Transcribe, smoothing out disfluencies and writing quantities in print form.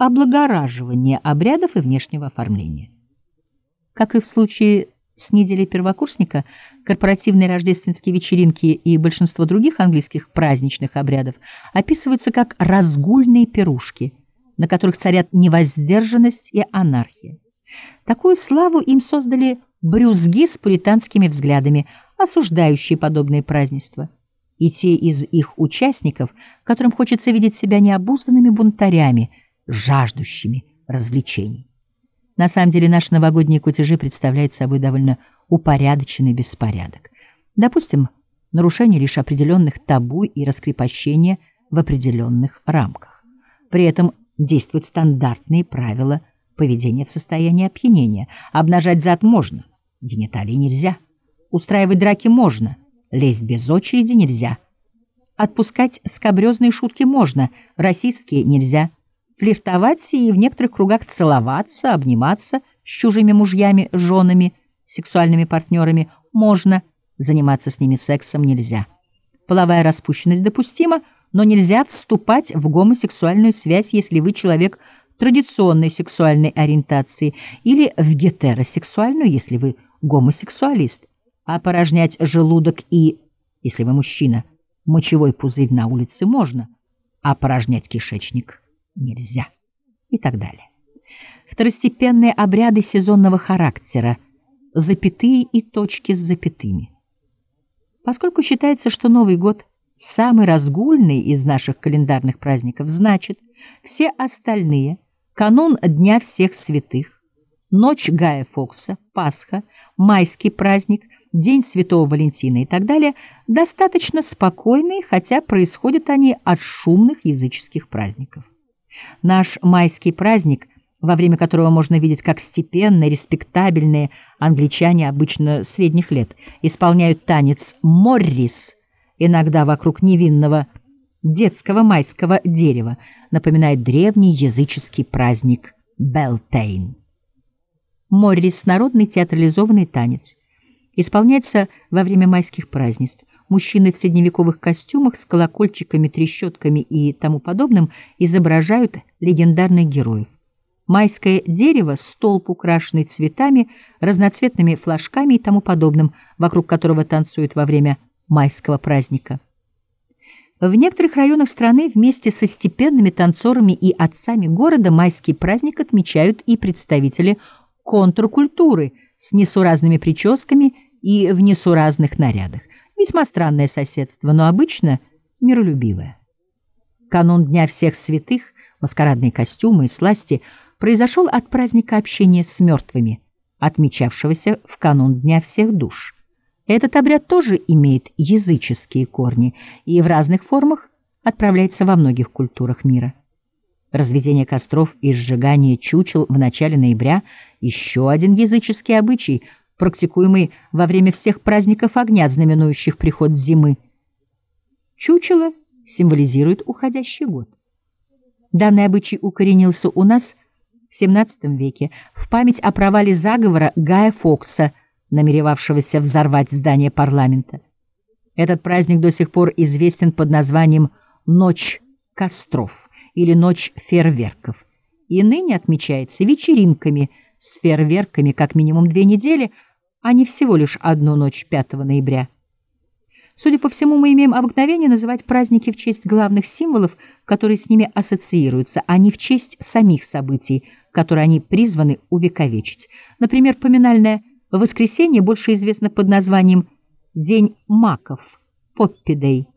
облагораживания обрядов и внешнего оформления. Как и в случае с неделей первокурсника, корпоративные рождественские вечеринки и большинство других английских праздничных обрядов описываются как разгульные пирушки, на которых царят невоздержанность и анархия. Такую славу им создали брюзги с пуританскими взглядами, осуждающие подобные празднества, и те из их участников, которым хочется видеть себя необузданными бунтарями, жаждущими развлечений. На самом деле наши новогодние кутежи представляют собой довольно упорядоченный беспорядок. Допустим, нарушение лишь определенных табу и раскрепощение в определенных рамках. При этом действуют стандартные правила поведения в состоянии опьянения. Обнажать зад можно, гениталии нельзя. Устраивать драки можно, лезть без очереди нельзя. Отпускать скабрезные шутки можно, расистские нельзя. Флиртовать и в некоторых кругах целоваться, обниматься с чужими мужьями, женами, сексуальными партнерами можно, заниматься с ними сексом нельзя. Половая распущенность допустима, но нельзя вступать в гомосексуальную связь, если вы человек традиционной сексуальной ориентации, или в гетеросексуальную, если вы гомосексуалист. Опорожнять желудок и, если вы мужчина, мочевой пузырь на улице можно, а опорожнять кишечник нельзя, и так далее. Второстепенные обряды сезонного характера, запятые и точки с запятыми. Поскольку считается, что Новый год самый разгульный из наших календарных праздников, значит, все остальные, канун Дня всех святых, ночь Гая Фокса, Пасха, майский праздник, День Святого Валентина и так далее, достаточно спокойные, хотя происходят они от шумных языческих праздников. Наш майский праздник, во время которого можно видеть, как степенные, респектабельные англичане обычно средних лет исполняют танец моррис, иногда вокруг невинного детского майского дерева, напоминает древний языческий праздник Белтейн. Моррис — народный театрализованный танец. Исполняется во время майских празднеств. Мужчины в средневековых костюмах с колокольчиками, трещотками и тому подобным изображают легендарных героев. Майское дерево — столб, украшенный цветами, разноцветными флажками и тому подобным, вокруг которого танцуют во время майского праздника. В некоторых районах страны вместе со степенными танцорами и отцами города майский праздник отмечают и представители контркультуры с несуразными прическами и в несуразных нарядах. Весьма странное соседство, но обычно миролюбивое. Канун Дня всех святых, маскарадные костюмы и сласти произошел от праздника общения с мертвыми, отмечавшегося в канун Дня всех душ. Этот обряд тоже имеет языческие корни и в разных формах отправляется во многих культурах мира. Разведение костров и сжигание чучел в начале ноября – еще один языческий обычай, практикуемый во время всех праздников огня, знаменующих приход зимы. Чучело символизирует уходящий год. Данный обычай укоренился у нас в XVII веке в память о провале заговора Гая Фокса, намеревавшегося взорвать здание парламента. Этот праздник до сих пор известен под названием «Ночь костров» или «Ночь фейерверков», и ныне отмечается вечеринками с фейерверками как минимум 2 недели, а не всего лишь одну ночь 5 ноября. Судя по всему, мы имеем обыкновение называть праздники в честь главных символов, которые с ними ассоциируются, а не в честь самих событий, которые они призваны увековечить. Например, поминальное воскресенье больше известно под названием «День маков» — Поппи-дей.